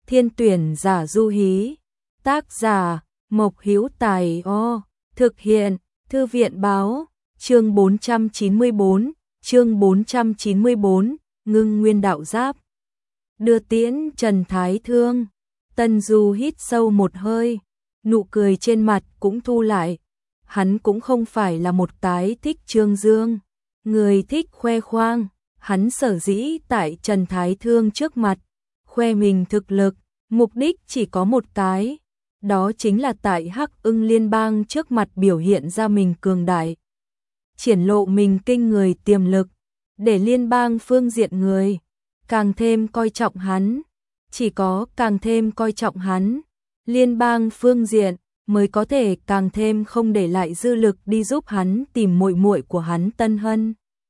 Thiên tuyển giả du hí. Tác giả Mộc Hữu Tài. Thực hiện Thư viện báo. Chương 494, Ngưng Nguyên Đạo Giáp. Đưa tiễn Trần Thái Thương. Tân Du hít sâu một hơi, nụ cười trên mặt cũng thu lại. Hắn cũng không phải là một cái thích trương dương, người thích khoe khoang. Hắn sở dĩ tại Trần Thái Thương trước mặt khoe mình thực lực, mục đích chỉ có một cái, đó chính là tại Hắc Ưng Liên bang trước mặt biểu hiện ra mình cường đại, triển lộ mình kinh người tiềm lực, để liên bang phương diện người càng thêm coi trọng hắn. Chỉ có càng thêm coi trọng hắn, liên bang phương diện mới có thể càng thêm không để lại dư lực đi giúp hắn tìm muội muội của hắn Tân Hân.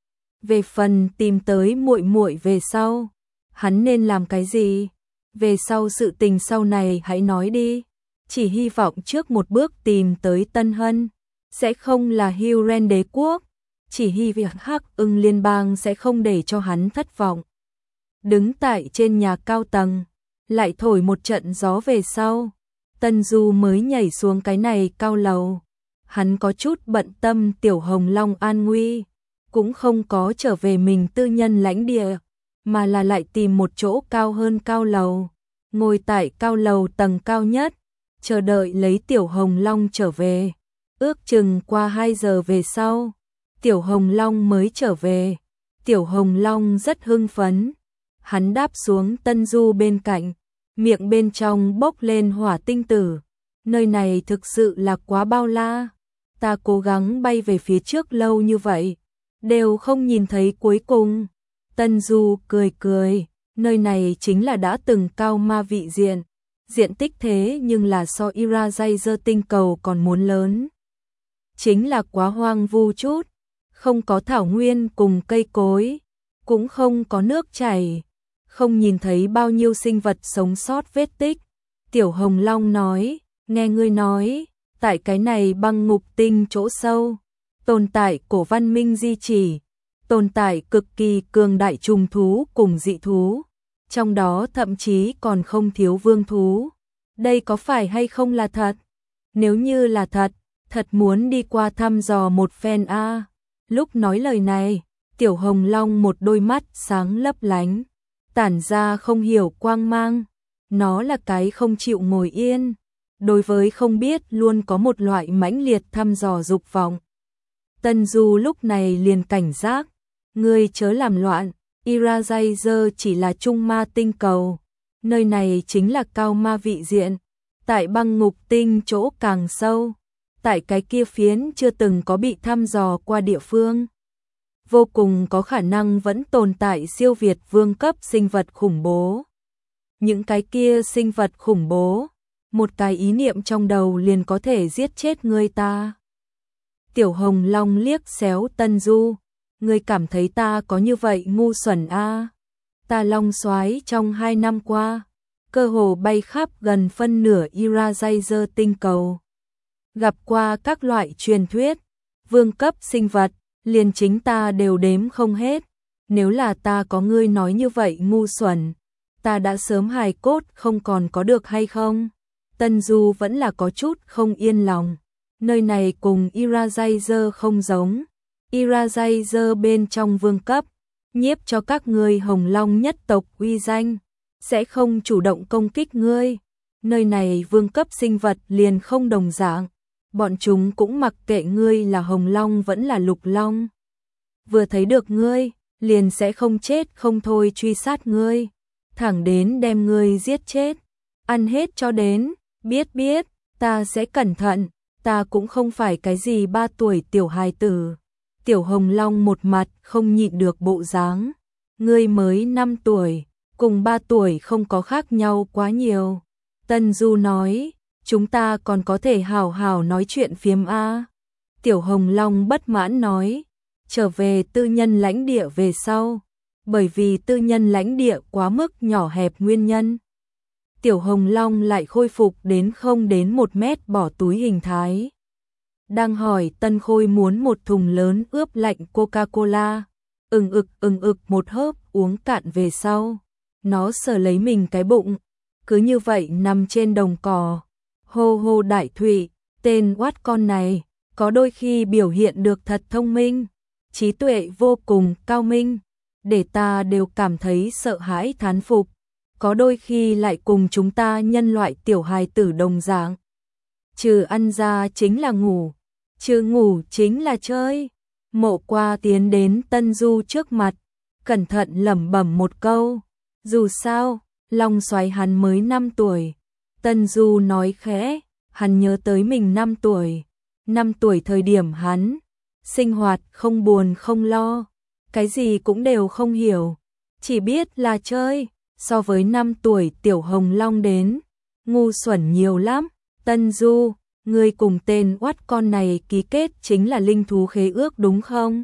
Về phần tìm tới muội muội về sau, hắn nên làm cái gì? Về sau sự tình sau này hãy nói đi. Chỉ hy vọng trước một bước tìm tới Tân Hân sẽ không là Hyrule đế quốc, chỉ hy vọng Hắc Ưng Liên bang sẽ không để cho hắn thất vọng. Đứng tại trên nhà cao tầng, lại thổi một trận gió về sau, Tân Du mới nhảy xuống cái này cao lầu. Hắn có chút bận tâm Tiểu Hồng Long an nguy, cũng không có trở về mình tư nhân lãnh địa, mà là lại tìm một chỗ cao hơn cao lầu, ngồi tại cao lầu tầng cao nhất, chờ đợi lấy Tiểu Hồng Long trở về. Ước chừng qua 2 giờ về sau, Tiểu Hồng Long mới trở về. Tiểu Hồng Long rất hưng phấn. Hắn đáp xuống Tân Du bên cạnh, miệng bên trong bốc lên hỏa tinh tử. Nơi này thực sự là quá bao la. Ta cố gắng bay về phía trước lâu như vậy, đều không nhìn thấy cuối cùng. Tân Du cười cười, nơi này chính là đã từng cao ma vị diện. Diện tích thế nhưng là so Irajazer tinh cầu còn muốn lớn. Chính là quá hoang vu chút, không có thảo nguyên cùng cây cối, cũng không có nước chảy, không nhìn thấy bao nhiêu sinh vật sống sót vết tích. Tiểu Hồng Long nói, nghe ngươi nói, tại cái này băng ngục tinh chỗ sâu, tồn tại cổ văn minh di chỉ, tồn tại cực kỳ cường đại trùng thú cùng dị thú, trong đó thậm chí còn không thiếu vương thú. Đây có phải hay không là thật? Nếu như là thật, thật muốn đi qua thăm dò một phen a. Lúc nói lời này, Tiểu Hồng Long một đôi mắt sáng lấp lánh, tản ra không hiểu quang mang. Nó là cái không chịu ngồi yên, đối với không biết luôn có một loại mãnh liệt thăm dò dục vọng. Tân Du lúc này liền cảnh giác, ngươi chớ làm loạn, Irajazer chỉ là trung ma tinh cầu, nơi này chính là cao ma vị diện, tại băng ngục tinh chỗ càng sâu, tại cái kia phiến chưa từng có bị thăm dò qua địa phương. Vô cùng có khả năng vẫn tồn tại siêu việt vương cấp sinh vật khủng bố. Những cái kia sinh vật khủng bố, một cái ý niệm trong đầu liền có thể giết chết người ta. Tiểu Hồng Long liếc xéo Tân Du, ngươi cảm thấy ta có như vậy ngu xuẩn a? Ta Long Soái trong 2 năm qua, cơ hồ bay khắp gần phân nửa Irajazer tinh cầu, gặp qua các loại truyền thuyết, vương cấp sinh vật, liền chính ta đều đếm không hết. Nếu là ta có ngươi nói như vậy ngu xuẩn, ta đã sớm hài cốt không còn có được hay không? Tân Du vẫn là có chút không yên lòng. Nơi này cùng Irajazer không giống. Irajazer bên trong vương cấp, nhiếp cho các ngươi Hồng Long nhất tộc uy danh, sẽ không chủ động công kích ngươi. Nơi này vương cấp sinh vật liền không đồng dạng, bọn chúng cũng mặc kệ ngươi là Hồng Long vẫn là Lục Long. Vừa thấy được ngươi, liền sẽ không chết không thôi truy sát ngươi, thẳng đến đem ngươi giết chết, ăn hết cho đến. Biết, ta sẽ cẩn thận, ta cũng không phải cái gì 3 tuổi tiểu hài tử. Tiểu Hồng Long một mặt không nhịn được bộ dáng, ngươi mới 5 tuổi, cùng 3 tuổi không có khác nhau quá nhiều. Tân Du nói, chúng ta còn có thể hào hào nói chuyện phiếm a. Tiểu Hồng Long bất mãn nói, trở về tư nhân lãnh địa về sau, bởi vì tư nhân lãnh địa quá mức nhỏ hẹp nguyên nhân. Tiểu Hồng Long lại khôi phục đến không đến 1 mét bỏ túi hình thái. Đang hỏi Tân Khôi muốn một thùng lớn ướp lạnh Coca-Cola, ực một hớp uống cạn về sau. Nó sờ lấy mình cái bụng, cứ như vậy nằm trên đồng cỏ. Hô hô đại thụy, tên oát con này, có đôi khi biểu hiện được thật thông minh, trí tuệ vô cùng cao minh, để ta đều cảm thấy sợ hãi thán phục, có đôi khi lại cùng chúng ta nhân loại tiểu hài tử đồng dạng. Trừ ăn ra chính là ngủ, trừ ngủ chính là chơi. Mộ Qua tiến đến Tân Du trước mặt, cẩn thận lẩm bẩm một câu, dù sao, Long Soái hắn mới 5 tuổi. Tân Du nói khẽ, hắn nhớ tới mình 5 tuổi. 5 tuổi thời điểm hắn, sinh hoạt không buồn không lo, cái gì cũng đều không hiểu, chỉ biết là chơi, so với 5 tuổi Tiểu Hồng Long đến, ngu xuẩn nhiều lắm. Tân Du, ngươi cùng tên oát con này ký kết chính là linh thú khế ước đúng không?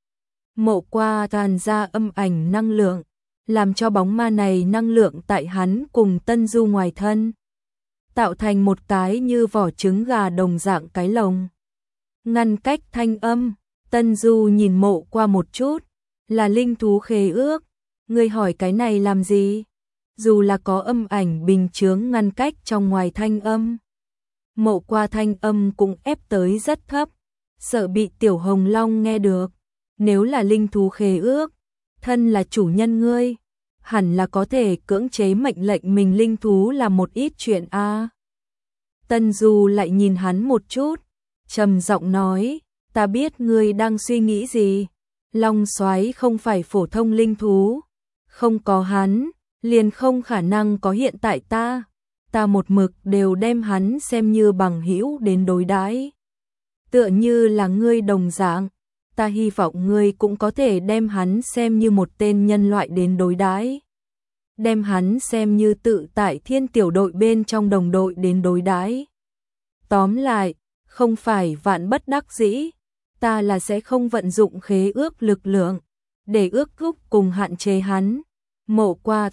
Mộ Qua tràn ra âm ảnh năng lượng, làm cho bóng ma này năng lượng tại hắn cùng Tân Du ngoài thân, tạo thành một cái như vỏ trứng gà đồng dạng cái lồng. Ngăn cách thanh âm, Tân Du nhìn Mộ Qua một chút, là linh thú khế ước, ngươi hỏi cái này làm gì? Dù là có âm ảnh bình chướng ngăn cách trong ngoài thanh âm. Mộ Qua thanh âm cũng ép tới rất thấp, sợ bị Tiểu Hồng Long nghe được. Nếu là linh thú khế ước, thân là chủ nhân ngươi, hẳn là có thể cưỡng chế mệnh lệnh mình linh thú là một ít chuyện a. Tân Du lại nhìn hắn một chút, trầm giọng nói, ta biết ngươi đang suy nghĩ gì. Long Soái không phải phổ thông linh thú, không có hắn, liền không khả năng có hiện tại ta. Ta một mực đều đem hắn xem như bằng hữu đến đối đãi, tựa như là ngươi đồng dạng. Ta hy vọng ngươi cũng có thể đem hắn xem như một tên nhân loại đến đối đãi, đem hắn xem như tự tại Thiên tiểu đội bên trong đồng đội đến đối đãi. Tóm lại, không phải vạn bất đắc dĩ, ta là sẽ không vận dụng khế ước lực lượng để ước thúc cùng hạn chế hắn. Mộ Qua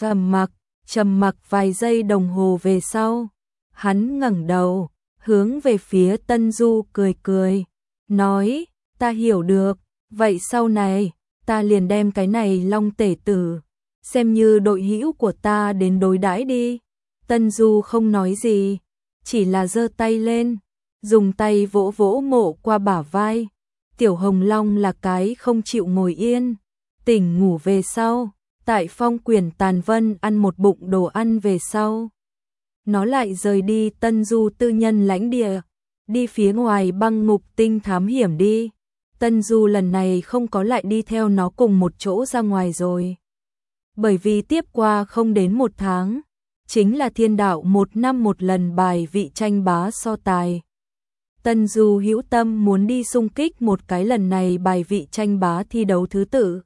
trầm mặc vài giây đồng hồ về sau, hắn ngẩng đầu, hướng về phía Tân Du cười cười, nói, ta hiểu được, vậy sau này, ta liền đem cái này Long tể tử, xem như đội hữu của ta đến đối đãi đi. Tân Du không nói gì, chỉ là giơ tay lên, dùng tay vỗ vỗ Mộ Qua bả vai. Tiểu Hồng Long là cái không chịu ngồi yên, tỉnh ngủ về sau, tại Phong Quyển Tàn Vân ăn một bụng đồ ăn về sau, nó lại rời đi Tân Du tư nhân lãnh địa, đi phía ngoài băng ngục tinh thám hiểm đi. Tân Du lần này không có lại đi theo nó cùng một chỗ ra ngoài rồi. Bởi vì tiếp qua không đến 1 tháng, chính là Thiên Đạo 1 năm một lần bài vị tranh bá so tài. Tân Du hữu tâm muốn đi xung kích một cái lần này bài vị tranh bá thi đấu thứ tự.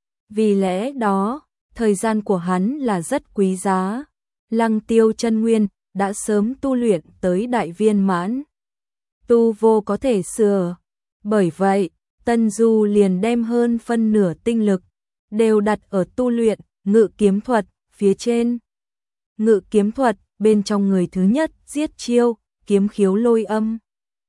Vì lẽ đó, thời gian của hắn là rất quý giá. Lăng Tiêu chân nguyên đã sớm tu luyện tới đại viên mãn, tu vô có thể sửa. Bởi vậy, Tân Du liền đem hơn phân nửa tinh lực đều đặt ở tu luyện ngự kiếm thuật phía trên. Ngự kiếm thuật bên trong người thứ nhất giết chiêu kiếm khiếu lôi âm.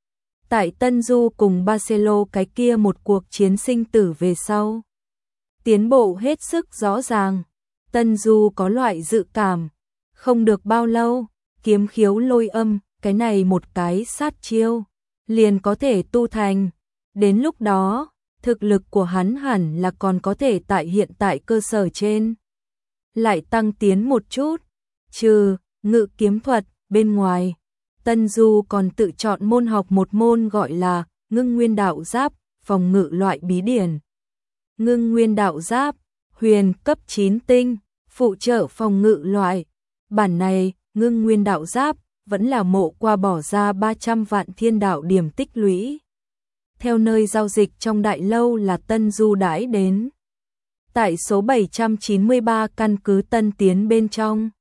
Tại Tân Du cùng Barcelo cái kia một cuộc chiến sinh tử về sau, tiến bộ hết sức rõ ràng. Tân Du có loại dự cảm, không được bao lâu, kiếm khiếu lôi âm, cái này một cái sát chiêu, liền có thể tu thành. Đến lúc đó, thực lực của hắn hẳn là còn có thể tại hiện tại cơ sở trên lại tăng tiến một chút. Trừ ngự kiếm thuật bên ngoài, Tân Du còn tự chọn môn học một môn gọi là Ngưng Nguyên Đạo Giáp, phòng ngự loại bí điển. Ngưng Nguyên Đạo Giáp, huyền cấp 9 tinh, phụ trợ phòng ngự loại. Bản này, Ngưng Nguyên Đạo Giáp, vẫn là Mộ Qua bỏ ra 300 vạn thiên đạo điểm tích lũy. Theo nơi giao dịch trong đại lâu là Tân Du đãi đến. Tại số 793 căn cứ Tân Tiến bên trong,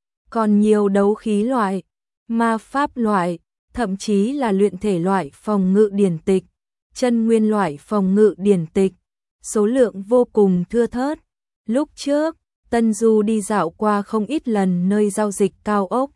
còn nhiều đấu khí loại, ma pháp loại, thậm chí là luyện thể loại phòng ngự điển tịch, chân nguyên loại phòng ngự điển tịch, số lượng vô cùng thưa thớt. Lúc trước, Tân Du đi dạo qua không ít lần nơi giao dịch cao ốc.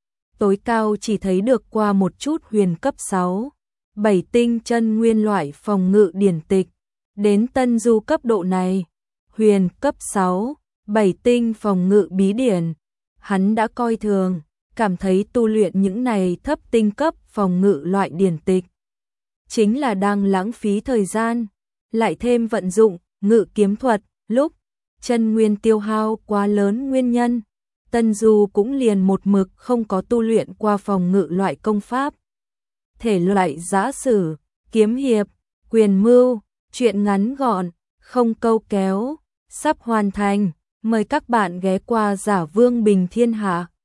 Tối cao chỉ thấy được qua một chút huyền cấp 6, 7 tinh chân nguyên loại phòng ngự điển tịch. Đến Tân Du cấp độ này, huyền cấp 6, 7 tinh phòng ngự bí điển, hắn đã coi thường, cảm thấy tu luyện những này thấp tinh cấp phòng ngự loại điển tịch chính là đang lãng phí thời gian, lại thêm vận dụng ngự kiếm thuật, lúc chân nguyên tiêu hao quá lớn nguyên nhân, Tân Du cũng liền một mực không có tu luyện qua phòng ngự loại công pháp. Thể loại giã sử, kiếm hiệp, quyền mưu, truyện ngắn gọn, không câu kéo, sắp hoàn thành, mời các bạn ghé qua Giả Vương Bình Thiên Hạ.